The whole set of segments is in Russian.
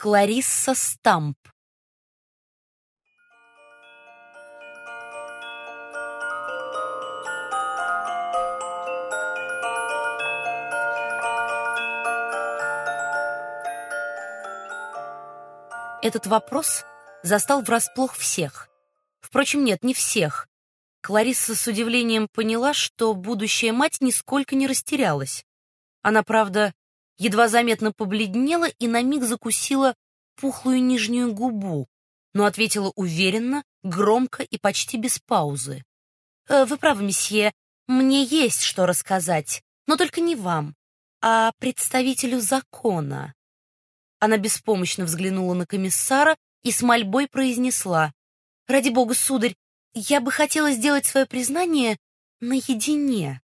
Кларисса Стамп. Этот вопрос застал врасплох всех. Впрочем, нет, не всех. Кларисса с удивлением поняла, что будущая мать нисколько не растерялась. Она, правда, едва заметно побледнела и на миг закусила пухлую нижнюю губу, но ответила уверенно, громко и почти без паузы. «Вы правы, месье, мне есть что рассказать, но только не вам, а представителю закона». Она беспомощно взглянула на комиссара и с мольбой произнесла: «Ради бога, сударь, я бы хотела сделать свое признание наедине».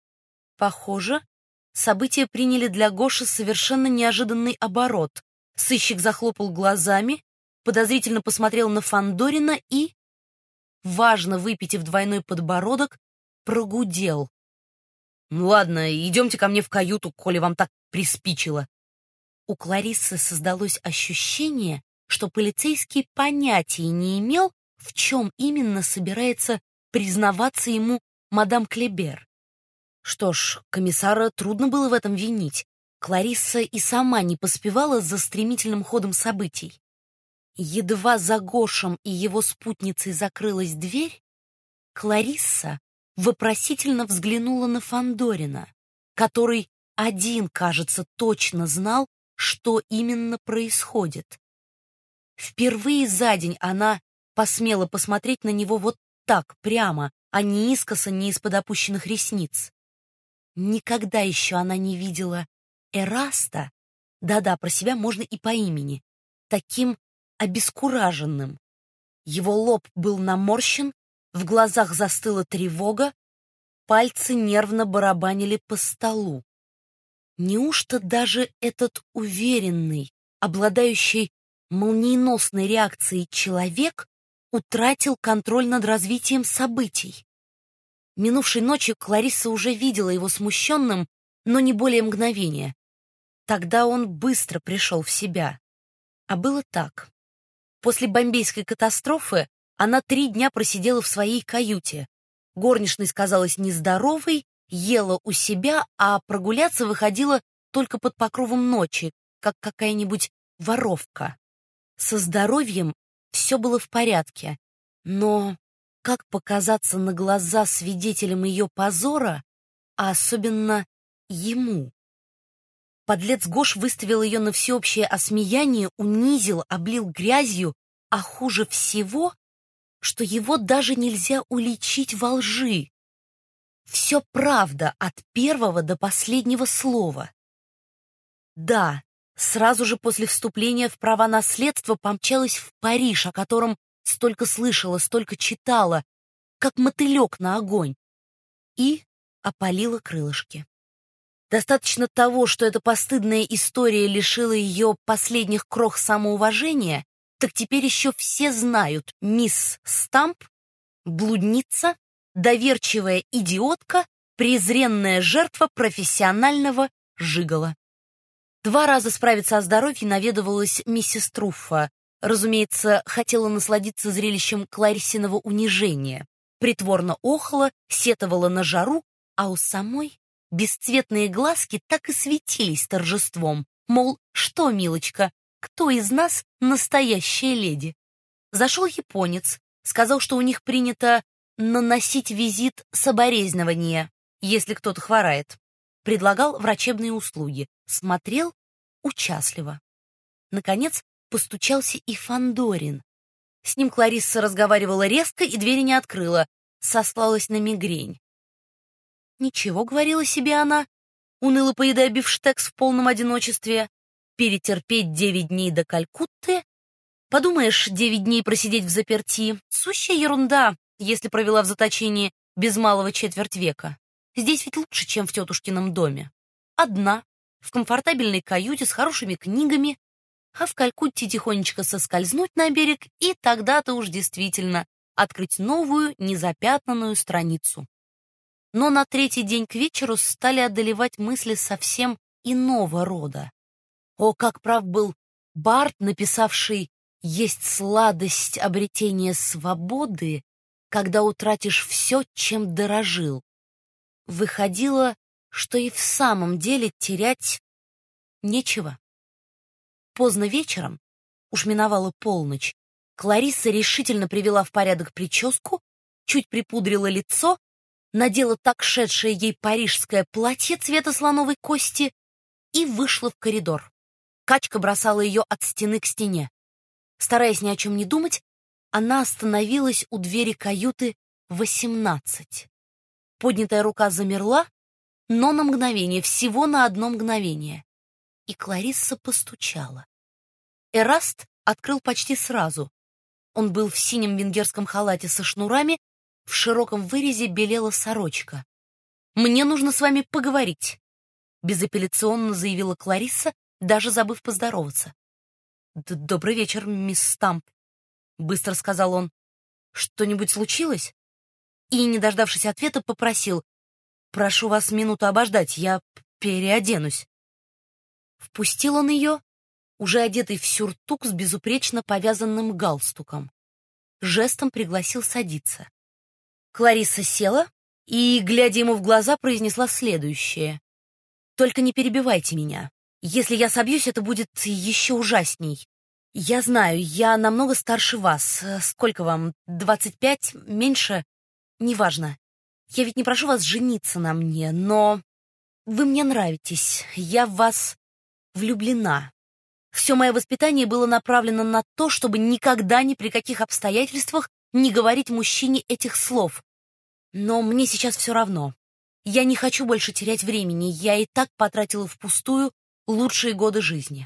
Похоже, события приняли для Гоши совершенно неожиданный оборот. Сыщик захлопал глазами, подозрительно посмотрел на Фандорина и, важно выпитив двойной подбородок, прогудел: «Ну ладно, идемте ко мне в каюту, коли вам так приспичило». У Клариссы создалось ощущение, что полицейский понятия не имел, в чем именно собирается признаваться ему мадам Клебер. Что ж, комиссара трудно было в этом винить. Кларисса и сама не поспевала за стремительным ходом событий. Едва за Гошем и его спутницей закрылась дверь, Кларисса вопросительно взглянула на Фандорина, который один, кажется, точно знал, что именно происходит. Впервые за день она посмела посмотреть на него вот так прямо, а не искоса, не из-под опущенных ресниц. Никогда еще она не видела Эраста, да-да, про себя можно и по имени, таким обескураженным. Его лоб был наморщен, в глазах застыла тревога, пальцы нервно барабанили по столу. Неужто даже этот уверенный, обладающий молниеносной реакцией человек утратил контроль над развитием событий? Минувшей ночью Кларисса уже видела его смущенным, но не более мгновения. Тогда он быстро пришел в себя. А было так. После бомбейской катастрофы она 3 дня просидела в своей каюте. Горничной сказалась нездоровой, ела у себя, а прогуляться выходила только под покровом ночи, как какая-нибудь воровка. Со здоровьем все было в порядке, но как показаться на глаза свидетелем ее позора, а особенно ему? Подлец Гош выставил ее на всеобщее осмеяние, унизил, облил грязью, а хуже всего, что его даже нельзя уличить во лжи. Все правда от первого до последнего слова. Да, сразу же после вступления в права наследства помчалась в Париж, о котором столько слышала, столько читала, как мотылек на огонь, и опалила крылышки. Достаточно того, что эта постыдная история лишила ее последних крох самоуважения, так теперь еще все знают: мисс Стамп — блудница, доверчивая идиотка, презренная жертва профессионального жиголо. 2 раза справиться о здоровье наведывалась миссис Труффа. Разумеется, хотела насладиться зрелищем Клариссиного унижения. Притворно охала, сетовала на жару, а у самой бесцветные глазки так и светились торжеством. Мол, что, милочка, кто из нас настоящая леди? Зашел японец, сказал, что у них принято наносить визит соболезнования, если кто-то хворает. Предлагал врачебные услуги, смотрел участливо. Наконец постучался и Фандорин. С ним Кларисса разговаривала резко и двери не открыла, сослалась на мигрень. «Ничего», — говорила себе она, уныло поедая бифштекс в полном одиночестве, «перетерпеть 9 дней до Калькутты. Подумаешь, 9 дней просидеть взаперти — сущая ерунда, если провела в заточении без малого четверть века. Здесь ведь лучше, чем в тетушкином доме. Одна, в комфортабельной каюте с хорошими книгами, а в Калькутте тихонечко соскользнуть на берег и тогда-то уж действительно открыть новую, незапятнанную страницу». Но на 3-й день к вечеру стали одолевать мысли совсем иного рода. О, как прав был Барт, написавший «Есть сладость обретения свободы, когда утратишь все, чем дорожил». Выходило, что и в самом деле терять нечего. Поздно вечером, уж миновала полночь, Кларисса решительно привела в порядок прическу, чуть припудрила лицо, надела так шедшее ей парижское платье цвета слоновой кости и вышла в коридор. Качка бросала ее от стены к стене. Стараясь ни о чем не думать, она остановилась у двери каюты 18. Поднятая рука замерла, но на мгновение, всего на одно мгновение. И Кларисса постучала. Эраст открыл почти сразу. Он был в синем венгерском халате со шнурами, в широком вырезе белела сорочка. «Мне нужно с вами поговорить», — безапелляционно заявила Кларисса, даже забыв поздороваться. «Добрый вечер, мисс Стамп», — быстро сказал он. «Что-нибудь случилось?» И, не дождавшись ответа, попросил: «Прошу вас минуту обождать, я переоденусь». Впустил он ее, уже одетый в сюртук с безупречно повязанным галстуком. Жестом пригласил садиться. Кларисса села и, глядя ему в глаза, произнесла следующее: «Только не перебивайте меня. Если я собьюсь, это будет еще ужасней. Я знаю, я намного старше вас. Сколько вам, 25? Меньше? Неважно. Я ведь не прошу вас жениться на мне, но вы мне нравитесь. Я в вас влюблена. Все мое воспитание было направлено на то, чтобы никогда ни при каких обстоятельствах не говорить мужчине этих слов. Но мне сейчас все равно. Я не хочу больше терять времени. Я и так потратила впустую лучшие годы жизни.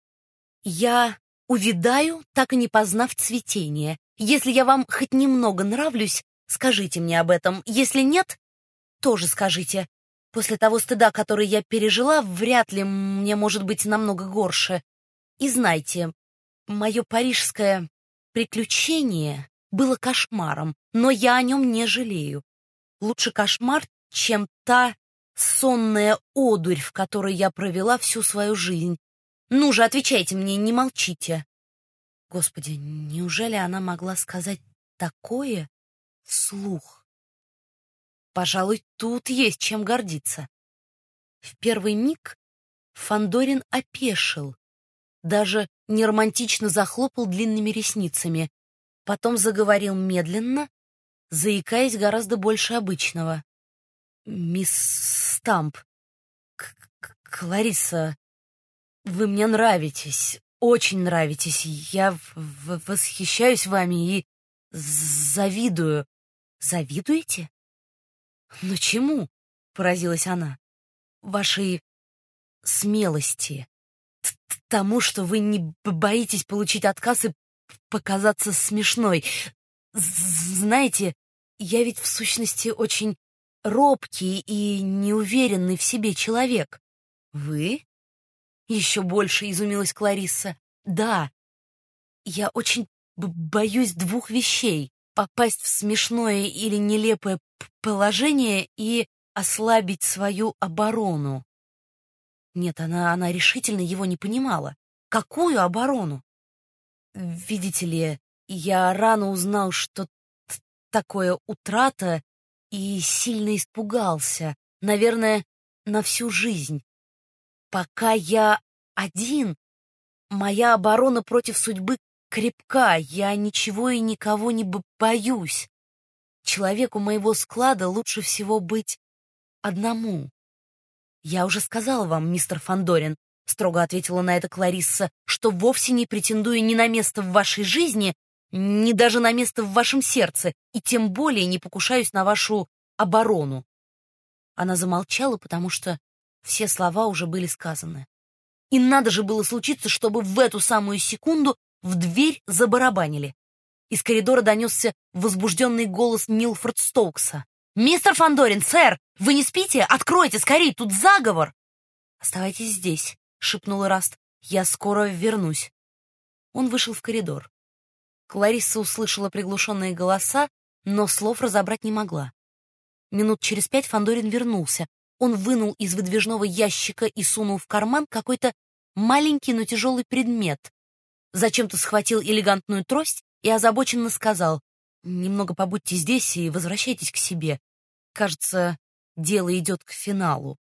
Я увядаю, так и не познав цветения. Если я вам хоть немного нравлюсь, скажите мне об этом. Если нет, тоже скажите. После того стыда, который я пережила, вряд ли мне может быть намного горше. И знайте, мое парижское приключение было кошмаром, но я о нем не жалею. Лучше кошмар, чем та сонная одурь, в которой я провела всю свою жизнь. Ну же, отвечайте мне, не молчите. Господи, неужели она могла сказать такое вслух? Пожалуй, тут есть чем гордиться. В первый миг Фандорин опешил, даже неромантично захлопал длинными ресницами, потом заговорил медленно, заикаясь гораздо больше обычного. «Мисс Стамп, Кларисса, вы мне нравитесь, очень нравитесь. Я восхищаюсь вами и завидую». «Завидуете? Но чему?» — поразилась она. «Вашей смелости, тому, что вы не боитесь получить отказ и показаться смешной. Знаете, я ведь в сущности очень робкий и неуверенный в себе человек». «Вы?» — еще больше изумилась Кларисса. «Да, я очень боюсь двух вещей: попасть в смешное или нелепое положение и ослабить свою оборону». Нет, она решительно его не понимала. Какую оборону? Видите ли, я рано узнал, что такое утрата, и сильно испугался, наверное, на всю жизнь. Пока я один, моя оборона против судьбы крепка, я ничего и никого не боюсь. Человеку моего склада лучше всего быть одному. «Я уже сказала вам, мистер Фандорин», — строго ответила на это Кларисса, «что вовсе не претендую ни на место в вашей жизни, ни даже на место в вашем сердце, и тем более не покушаюсь на вашу оборону». Она замолчала, потому что все слова уже были сказаны. И надо же было случиться, чтобы в эту самую секунду в дверь забарабанили. Из коридора донесся возбужденный голос Милфорд Стоукса. «Мистер Фандорин, сэр, вы не спите? Откройте скорее, тут заговор!» «Оставайтесь здесь», — шепнул Эраст. «Я скоро вернусь». Он вышел в коридор. Кларисса услышала приглушенные голоса, но слов разобрать не могла. Минут через 5 Фандорин вернулся. Он вынул из выдвижного ящика и сунул в карман какой-то маленький, но тяжелый предмет, Зачем-то схватил элегантную трость и озабоченно сказал: «Немного побудьте здесь и возвращайтесь к себе. Кажется, дело идет к финалу».